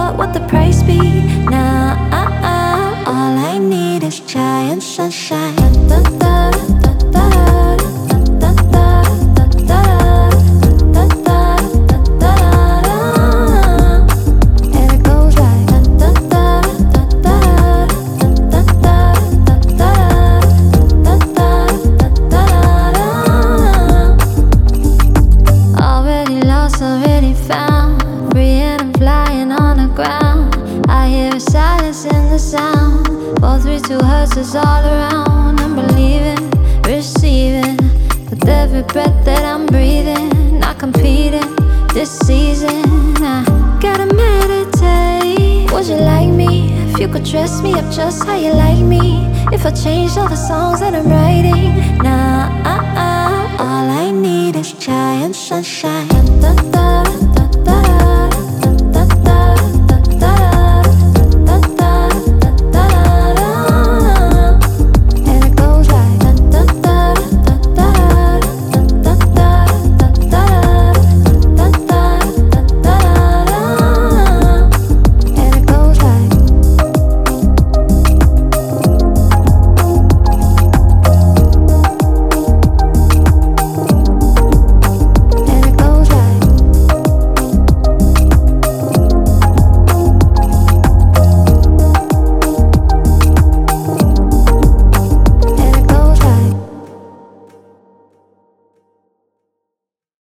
what the price be. Now all I need is giant sunshine. Da, da, da, da, da, da, da, da, da, da, da, da, da, da. And it goes like da, da, da, da, da, da, da, da, da, da, da, da. Already lost, already found, free and I'm flying on the ground. I hear a silence in the sound. 432 hertz is all around. I'm believing, receiving, with every breath that I'm breathing. Not competing this season. I gotta meditate. Would you like me if you could dress me up just how you like me? If I changed all the songs that I'm writing. Now all I need is giant sunshine.